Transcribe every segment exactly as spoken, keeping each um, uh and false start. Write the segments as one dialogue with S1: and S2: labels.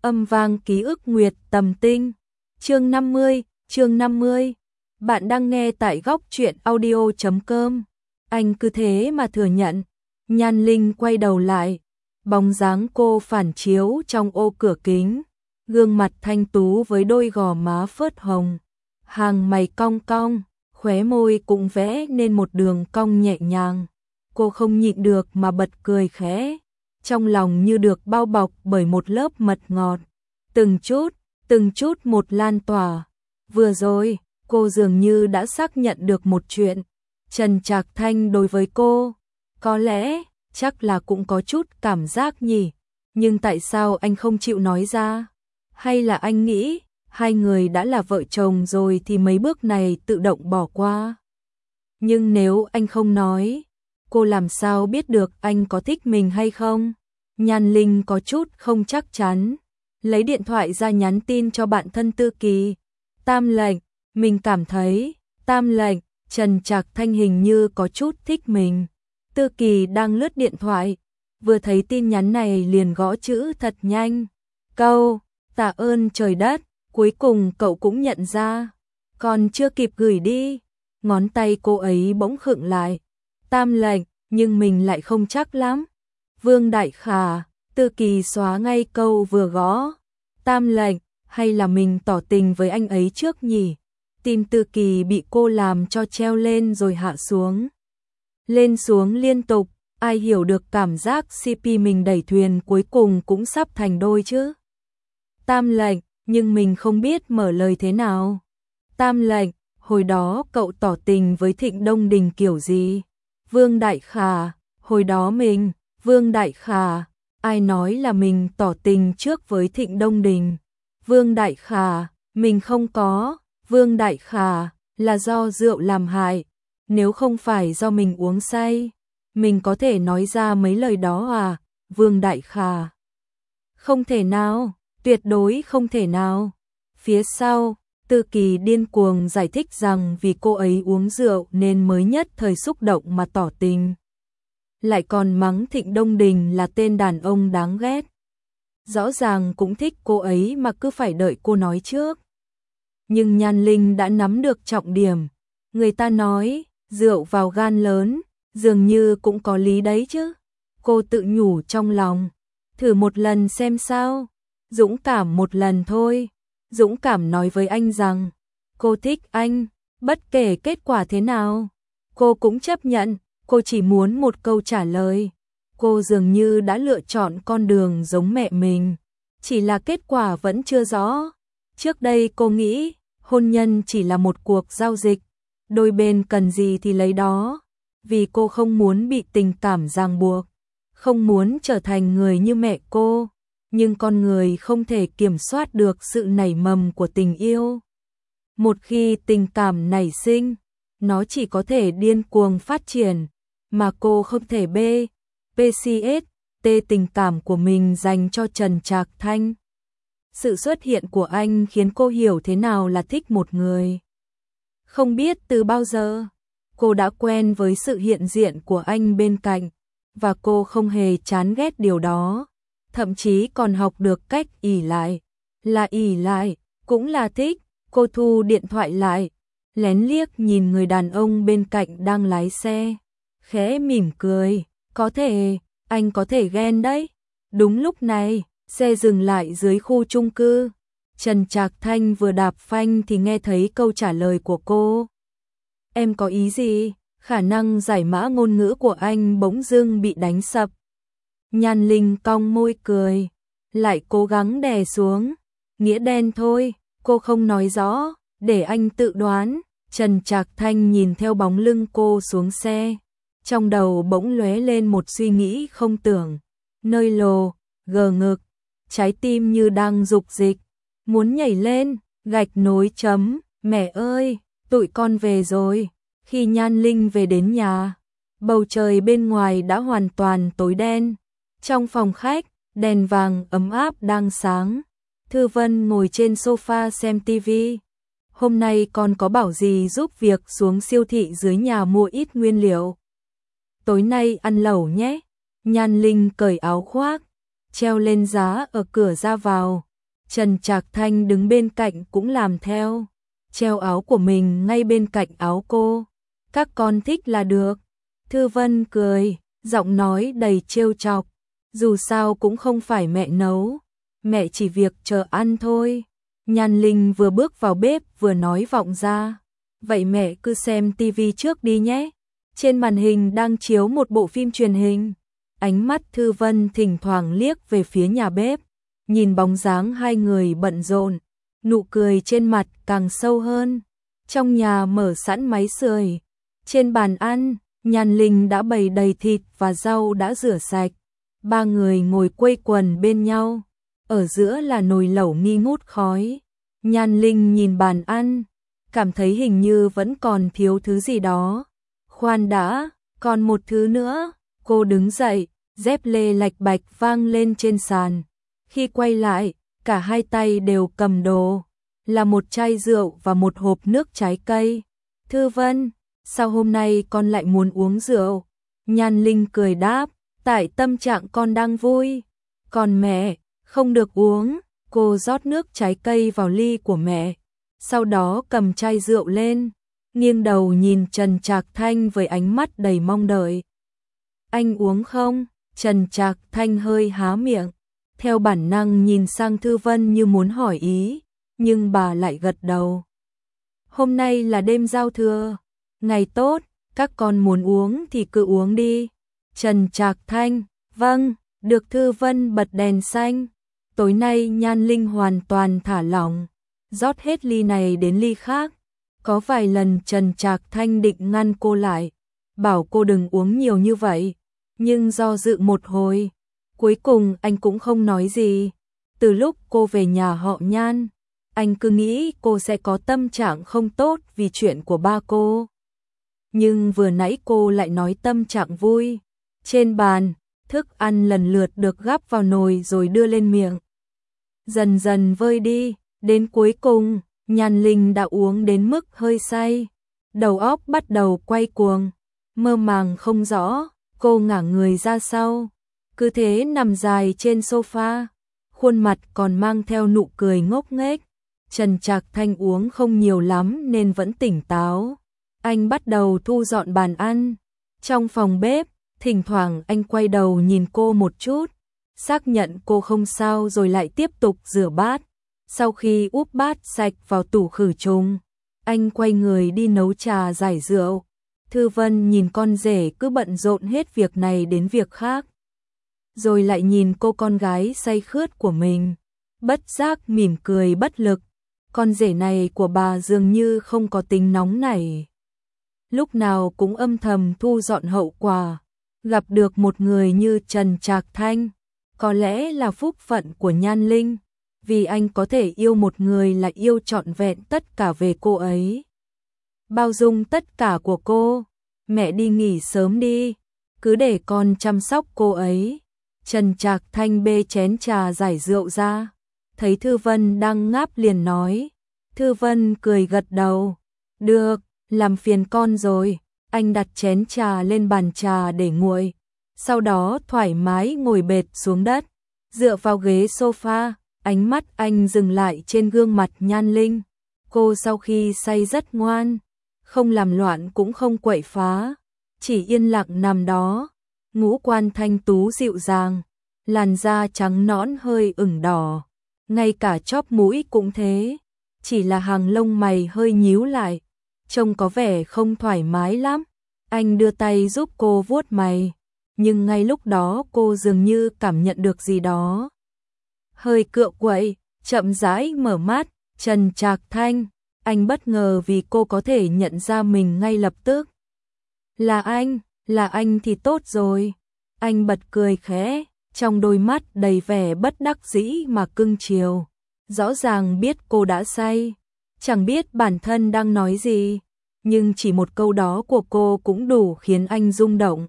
S1: Âm vang ký ức nguyệt tầm tinh. Chương năm mươi, chương năm mươi. Bạn đang nghe tại góc truyện audio chấm com. Anh cứ thế mà thừa nhận. Nhan Linh quay đầu lại, bóng dáng cô phản chiếu trong ô cửa kính, gương mặt thanh tú với đôi gò má phớt hồng, hàng mày cong cong, khóe môi cũng vẽ nên một đường cong nhẹ nhàng. Cô không nhịn được mà bật cười khẽ, trong lòng như được bao bọc bởi một lớp mật ngọt, từng chút, từng chút một lan tỏa. Vừa rồi, cô dường như đã xác nhận được một chuyện, Trần Trạc Thanh đối với cô, có lẽ, chắc là cũng có chút cảm giác nhỉ, nhưng tại sao anh không chịu nói ra? Hay là anh nghĩ, hai người đã là vợ chồng rồi thì mấy bước này tự động bỏ qua? Nhưng nếu anh không nói, cô làm sao biết được anh có thích mình hay không? Nhan Linh có chút không chắc chắn, lấy điện thoại ra nhắn tin cho bạn thân Tư Kỳ. Tam lệnh, mình cảm thấy, Tam lệnh, Trần Trạc Thanh hình như có chút thích mình. Tư Kỳ đang lướt điện thoại, vừa thấy tin nhắn này liền gõ chữ thật nhanh. Câu, tạ ơn trời đất, cuối cùng cậu cũng nhận ra. Còn chưa kịp gửi đi, ngón tay cô ấy bỗng khựng lại. Tam lệnh, nhưng mình lại không chắc lắm. Vương Đại Khả, Tư Kỳ xóa ngay câu vừa gõ. Tam lệnh, hay là mình tỏ tình với anh ấy trước nhỉ? Tim Tư Kỳ bị cô làm cho treo lên rồi hạ xuống. Lên xuống liên tục, ai hiểu được cảm giác xê pê mình đẩy thuyền cuối cùng cũng sắp thành đôi chứ. Tam lệnh, nhưng mình không biết mở lời thế nào. Tam lệnh, hồi đó cậu tỏ tình với Thịnh Đông Đình kiểu gì? Vương Đại Khả, hồi đó mình, Vương Đại Khả, ai nói là mình tỏ tình trước với Thịnh Đông Đình? Vương Đại Khả, mình không có, Vương Đại Khả, là do rượu làm hại. Nếu không phải do mình uống say, mình có thể nói ra mấy lời đó à? Vương Đại Khả, không thể nào, tuyệt đối không thể nào. Phía sau, Tư Kỳ điên cuồng giải thích rằng vì cô ấy uống rượu nên mới nhất thời xúc động mà tỏ tình. Lại còn mắng Thịnh Đông Đình là tên đàn ông đáng ghét. Rõ ràng cũng thích cô ấy mà cứ phải đợi cô nói trước. Nhưng Nhan Linh đã nắm được trọng điểm. Người ta nói, rượu vào gan lớn, dường như cũng có lý đấy chứ. Cô tự nhủ trong lòng, thử một lần xem sao. Dũng cảm một lần thôi. Dũng cảm nói với anh rằng, cô thích anh, bất kể kết quả thế nào. Cô cũng chấp nhận, cô chỉ muốn một câu trả lời. Cô dường như đã lựa chọn con đường giống mẹ mình, chỉ là kết quả vẫn chưa rõ. Trước đây cô nghĩ, hôn nhân chỉ là một cuộc giao dịch, đôi bên cần gì thì lấy đó. Vì cô không muốn bị tình cảm ràng buộc, không muốn trở thành người như mẹ cô. Nhưng con người không thể kiểm soát được sự nảy mầm của tình yêu. Một khi tình cảm nảy sinh, nó chỉ có thể điên cuồng phát triển, mà cô không thể bê, pê xê ét, tê tình cảm của mình dành cho Trần Trạc Thanh. Sự xuất hiện của anh khiến cô hiểu thế nào là thích một người. Không biết từ bao giờ, cô đã quen với sự hiện diện của anh bên cạnh, và cô không hề chán ghét điều đó. Thậm chí còn học được cách ỷ lại, là ỷ lại, cũng là thích. Cô thu điện thoại lại, lén liếc nhìn người đàn ông bên cạnh đang lái xe, khẽ mỉm cười, có thể, anh có thể ghen đấy. Đúng lúc này, xe dừng lại dưới khu chung cư. Trần Trạc Thanh vừa đạp phanh thì nghe thấy câu trả lời của cô. Em có ý gì? Khả năng giải mã ngôn ngữ của anh bỗng dưng bị đánh sập. Nhan Linh cong môi cười, lại cố gắng đè xuống. Nghĩa đen thôi, cô không nói rõ, để anh tự đoán. Trần Trạc Thanh nhìn theo bóng lưng cô xuống xe, trong đầu bỗng lóe lên một suy nghĩ không tưởng. Nơi lồ, gờ ngực, trái tim như đang dục dịch, muốn nhảy lên, gạch nối chấm. Mẹ ơi, tụi con về rồi. Khi Nhan Linh về đến nhà, bầu trời bên ngoài đã hoàn toàn tối đen. Trong phòng khách, đèn vàng ấm áp đang sáng. Thư Vân ngồi trên sofa xem tivi. Hôm nay con có bảo gì giúp việc xuống siêu thị dưới nhà mua ít nguyên liệu. Tối nay ăn lẩu nhé. Nhan Linh cởi áo khoác, treo lên giá ở cửa ra vào, Trần Trạc Thanh đứng bên cạnh cũng làm theo, treo áo của mình ngay bên cạnh áo cô. Các con thích là được. Thư Vân cười, giọng nói đầy trêu chọc. Dù sao cũng không phải mẹ nấu, mẹ chỉ việc chờ ăn thôi. Nhan Linh vừa bước vào bếp vừa nói vọng ra. Vậy mẹ cứ xem tivi trước đi nhé. Trên màn hình đang chiếu một bộ phim truyền hình. Ánh mắt Thư Vân thỉnh thoảng liếc về phía nhà bếp, nhìn bóng dáng hai người bận rộn, nụ cười trên mặt càng sâu hơn. Trong nhà mở sẵn máy sưởi, trên bàn ăn, Nhan Linh đã bày đầy thịt và rau đã rửa sạch. Ba người ngồi quây quần bên nhau, ở giữa là nồi lẩu nghi ngút khói. Nhan Linh nhìn bàn ăn, cảm thấy hình như vẫn còn thiếu thứ gì đó. Khoan đã, còn một thứ nữa. Cô đứng dậy, dép lê lạch bạch vang lên trên sàn. Khi quay lại, cả hai tay đều cầm đồ, là một chai rượu và một hộp nước trái cây. Thư Vân, sao hôm nay con lại muốn uống rượu? Nhan Linh cười đáp, tại tâm trạng con đang vui. Còn mẹ, không được uống. Cô rót nước trái cây vào ly của mẹ, sau đó cầm chai rượu lên, nghiêng đầu nhìn Trần Trạc Thanh với ánh mắt đầy mong đợi. Anh uống không? Trần Trạc Thanh hơi há miệng, theo bản năng nhìn sang Thư Vân như muốn hỏi ý, nhưng bà lại gật đầu. Hôm nay là đêm giao thừa, ngày tốt, các con muốn uống thì cứ uống đi. Trần Trạc Thanh, vâng, được. Thư Vân bật đèn xanh. Tối nay Nhan Linh hoàn toàn thả lỏng, rót hết ly này đến ly khác. Có vài lần Trần Trạc Thanh định ngăn cô lại, bảo cô đừng uống nhiều như vậy, nhưng do dự một hồi, cuối cùng anh cũng không nói gì. Từ lúc cô về nhà họ Nhan, anh cứ nghĩ cô sẽ có tâm trạng không tốt vì chuyện của ba cô. Nhưng vừa nãy cô lại nói tâm trạng vui. Trên bàn, thức ăn lần lượt được gắp vào nồi rồi đưa lên miệng. Dần dần vơi đi, đến cuối cùng, Nhan Linh đã uống đến mức hơi say. Đầu óc bắt đầu quay cuồng, mơ màng không rõ, cô ngả người ra sau. Cứ thế nằm dài trên sofa, khuôn mặt còn mang theo nụ cười ngốc nghếch. Trần Trạc Thanh uống không nhiều lắm nên vẫn tỉnh táo. Anh bắt đầu thu dọn bàn ăn. Trong phòng bếp, thỉnh thoảng anh quay đầu nhìn cô một chút, xác nhận cô không sao rồi lại tiếp tục rửa bát. Sau khi úp bát sạch vào tủ khử trùng, anh quay người đi nấu trà giải rượu. Thư Vân nhìn con rể cứ bận rộn hết việc này đến việc khác, rồi lại nhìn cô con gái say khướt của mình, bất giác mỉm cười bất lực. Con rể này của bà dường như không có tính nóng nảy, lúc nào cũng âm thầm thu dọn hậu quả. Gặp được một người như Trần Trạc Thanh, có lẽ là phúc phận của Nhan Linh, vì anh có thể yêu một người là yêu trọn vẹn tất cả về cô ấy, bao dung tất cả của cô. Mẹ đi nghỉ sớm đi, cứ để con chăm sóc cô ấy. Trần Trạc Thanh bê chén trà giải rượu ra, thấy Thư Vân đang ngáp liền nói. Thư Vân cười gật đầu, được, làm phiền con rồi. Anh đặt chén trà lên bàn trà để nguội, sau đó thoải mái ngồi bệt xuống đất, dựa vào ghế sofa. Ánh mắt anh dừng lại trên gương mặt Nhan Linh. Cô sau khi say rất ngoan, không làm loạn cũng không quậy phá, chỉ yên lặng nằm đó. Ngũ quan thanh tú dịu dàng, làn da trắng nõn hơi ửng đỏ, ngay cả chóp mũi cũng thế, chỉ là hàng lông mày hơi nhíu lại, trông có vẻ không thoải mái lắm. Anh đưa tay giúp cô vuốt mày, nhưng ngay lúc đó cô dường như cảm nhận được gì đó. Hơi cựa quậy, chậm rãi mở mắt. Trần Trạc Thanh, anh bất ngờ vì cô có thể nhận ra mình ngay lập tức. Là anh, là anh thì tốt rồi. Anh bật cười khẽ, trong đôi mắt đầy vẻ bất đắc dĩ mà cưng chiều. Rõ ràng biết cô đã say, chẳng biết bản thân đang nói gì, nhưng chỉ một câu đó của cô cũng đủ khiến anh rung động.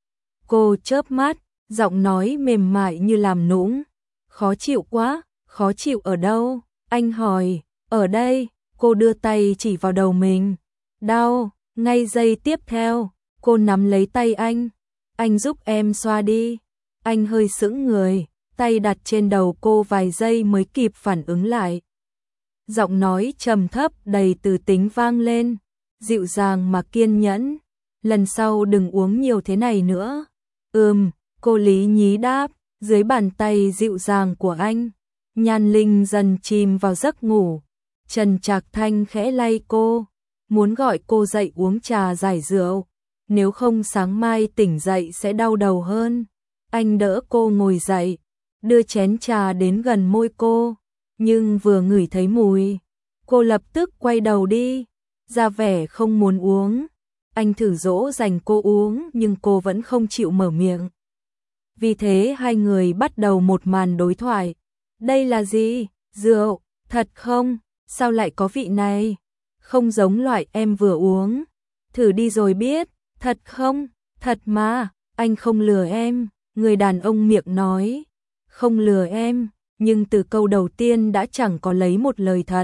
S1: Cô chớp mắt, giọng nói mềm mại như làm nũng. Khó chịu quá, khó chịu ở đâu? Anh hỏi. Ở đây. Cô đưa tay chỉ vào đầu mình. Đau. Ngay giây tiếp theo, cô nắm lấy tay anh. Anh giúp em xoa đi. Anh hơi sững người, tay đặt trên đầu cô vài giây mới kịp phản ứng lại. Giọng nói trầm thấp đầy từ tính vang lên, dịu dàng mà kiên nhẫn. Lần sau đừng uống nhiều thế này nữa. Ừm, cô Lý Nhí đáp, dưới bàn tay dịu dàng của anh. Nhan Linh dần chìm vào giấc ngủ. Trần Trạc Thanh khẽ lay cô, muốn gọi cô dậy uống trà giải rượu. Nếu không sáng mai tỉnh dậy sẽ đau đầu hơn. Anh đỡ cô ngồi dậy, đưa chén trà đến gần môi cô. Nhưng vừa ngửi thấy mùi, cô lập tức quay đầu đi, ra vẻ không muốn uống. Anh thử dỗ dành cô uống nhưng cô vẫn không chịu mở miệng. Vì thế hai người bắt đầu một màn đối thoại. Đây là gì? Rượu, thật không? Sao lại có vị này? Không giống loại em vừa uống. Thử đi rồi biết. Thật không? Thật mà, anh không lừa em. Người đàn ông miệng nói. Không lừa em, nhưng từ câu đầu tiên đã chẳng có lấy một lời thật.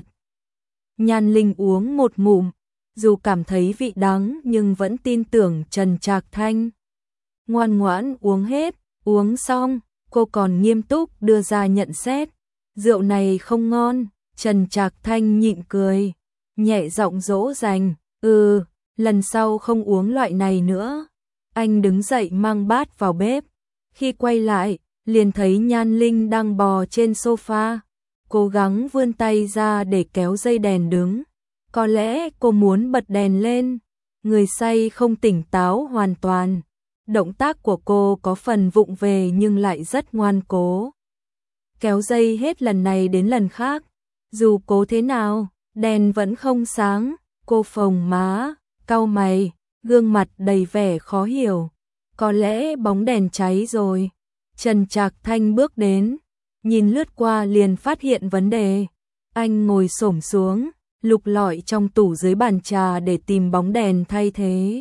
S1: Nhan Linh uống một ngụm, dù cảm thấy vị đắng nhưng vẫn tin tưởng Trần Trạc Thanh. Ngoan ngoãn uống hết, uống xong, cô còn nghiêm túc đưa ra nhận xét. Rượu này không ngon. Trần Trạc Thanh nhịn cười, nhẹ giọng dỗ dành. Ừ, lần sau không uống loại này nữa. Anh đứng dậy mang bát vào bếp. Khi quay lại, liền thấy Nhan Linh đang bò trên sofa, cố gắng vươn tay ra để kéo dây đèn đứng. Có lẽ cô muốn bật đèn lên. Người say không tỉnh táo hoàn toàn. Động tác của cô có phần vụng về nhưng lại rất ngoan cố. Kéo dây hết lần này đến lần khác. Dù cố thế nào, đèn vẫn không sáng. Cô phồng má, cau mày, gương mặt đầy vẻ khó hiểu. Có lẽ bóng đèn cháy rồi. Trần Trạc Thanh bước đến, nhìn lướt qua liền phát hiện vấn đề. Anh ngồi xổm xuống, lục lọi trong tủ dưới bàn trà để tìm bóng đèn thay thế.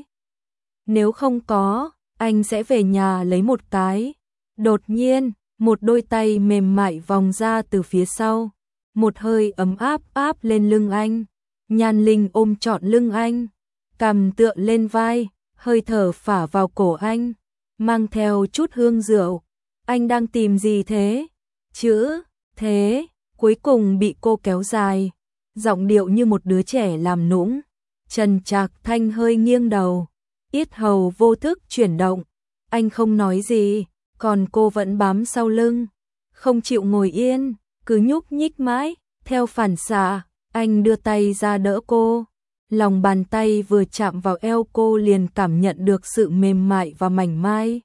S1: Nếu không có, anh sẽ về nhà lấy một cái. Đột nhiên, một đôi tay mềm mại vòng ra từ phía sau. Một hơi ấm áp áp lên lưng anh. Nhan Linh ôm trọn lưng anh, cằm tựa lên vai, hơi thở phả vào cổ anh, mang theo chút hương rượu. Anh đang tìm gì thế? Chữ, thế, cuối cùng bị cô kéo dài. Giọng điệu như một đứa trẻ làm nũng. Trần Trạc Thanh hơi nghiêng đầu, yết hầu vô thức chuyển động. Anh không nói gì, còn cô vẫn bám sau lưng, không chịu ngồi yên, cứ nhúc nhích mãi. Theo phản xạ, anh đưa tay ra đỡ cô. Lòng bàn tay vừa chạm vào eo cô liền cảm nhận được sự mềm mại và mảnh mai.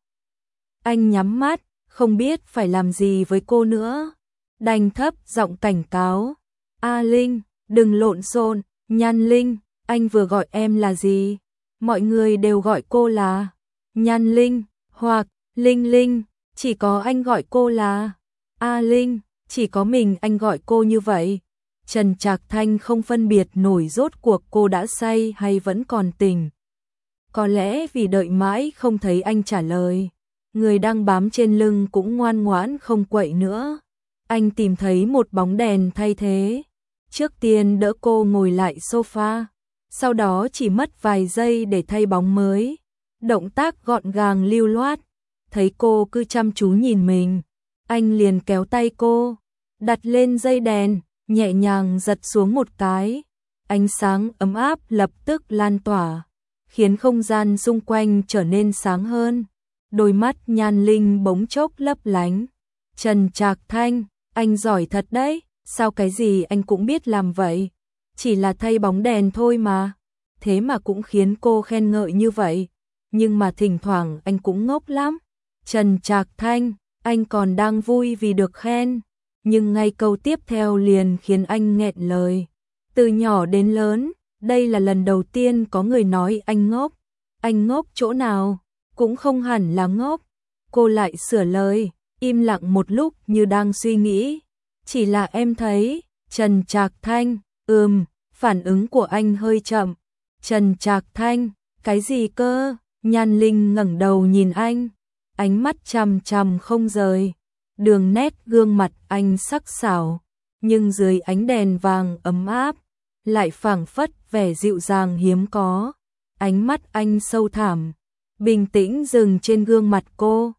S1: Anh nhắm mắt, không biết phải làm gì với cô nữa. Đành thấp giọng cảnh cáo. A Linh, đừng lộn xộn. Nhan Linh, anh vừa gọi em là gì? Mọi người đều gọi cô là Nhan Linh hoặc Linh Linh. Chỉ có anh gọi cô là A Linh. Chỉ có mình anh gọi cô như vậy. Trần Trạc Thanh không phân biệt nổi rốt cuộc cô đã say hay vẫn còn tỉnh. Có lẽ vì đợi mãi không thấy anh trả lời, người đang bám trên lưng cũng ngoan ngoãn không quậy nữa. Anh tìm thấy một bóng đèn thay thế. Trước tiên đỡ cô ngồi lại sofa, sau đó chỉ mất vài giây để thay bóng mới. Động tác gọn gàng lưu loát. Thấy cô cứ chăm chú nhìn mình, anh liền kéo tay cô, đặt lên dây đèn, nhẹ nhàng giật xuống một cái. Ánh sáng ấm áp lập tức lan tỏa, khiến không gian xung quanh trở nên sáng hơn. Đôi mắt Nhan Linh bỗng chốc lấp lánh. Trần Trạc Thanh, anh giỏi thật đấy, sao cái gì anh cũng biết làm vậy? Chỉ là thay bóng đèn thôi mà. Thế mà cũng khiến cô khen ngợi như vậy. Nhưng mà thỉnh thoảng anh cũng ngốc lắm. Trần Trạc Thanh, anh còn đang vui vì được khen. Nhưng ngay câu tiếp theo liền khiến anh nghẹn lời. Từ nhỏ đến lớn, đây là lần đầu tiên có người nói anh ngốc. Anh ngốc chỗ nào? Cũng không hẳn là ngốc. Cô lại sửa lời, im lặng một lúc như đang suy nghĩ. Chỉ là em thấy, Trần Trạc Thanh, ừm, phản ứng của anh hơi chậm. Trần Trạc Thanh, cái gì cơ? Nhan Linh ngẩng đầu nhìn anh, ánh mắt chằm chằm không rời. Đường nét gương mặt anh sắc sảo, nhưng dưới ánh đèn vàng ấm áp, lại phảng phất vẻ dịu dàng hiếm có. Ánh mắt anh sâu thẳm, bình tĩnh dừng trên gương mặt cô.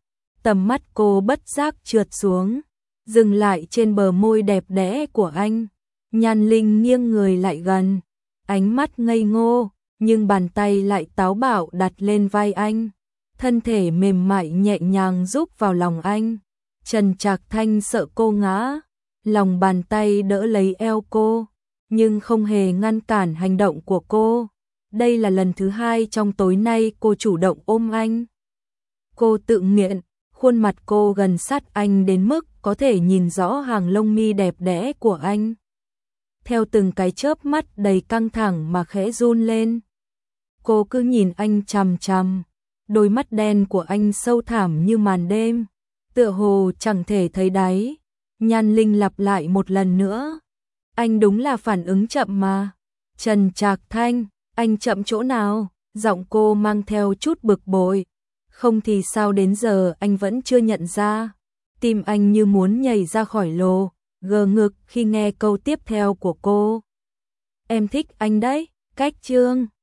S1: Tầm mắt cô bất giác trượt xuống, dừng lại trên bờ môi đẹp đẽ của anh. Nhan Linh nghiêng người lại gần, ánh mắt ngây ngô, nhưng bàn tay lại táo bạo đặt lên vai anh. Thân thể mềm mại nhẹ nhàng rúc vào lòng anh. Trần Trạc Thanh sợ cô ngã, lòng bàn tay đỡ lấy eo cô, nhưng không hề ngăn cản hành động của cô. Đây là lần thứ hai trong tối nay cô chủ động ôm anh. Cô tự nghiện, khuôn mặt cô gần sát anh đến mức có thể nhìn rõ hàng lông mi đẹp đẽ của anh. Theo từng cái chớp mắt đầy căng thẳng mà khẽ run lên. Cô cứ nhìn anh chằm chằm, đôi mắt đen của anh sâu thẳm như màn đêm, tựa hồ chẳng thể thấy đáy. Nhan Linh lặp lại một lần nữa. Anh đúng là phản ứng chậm mà. Trần Trạc Thanh, anh chậm chỗ nào? Giọng cô mang theo chút bực bội. Không thì sao đến giờ anh vẫn chưa nhận ra? Tim anh như muốn nhảy ra khỏi lồ, gờ ngực khi nghe câu tiếp theo của cô. Em thích anh đấy, cách chương.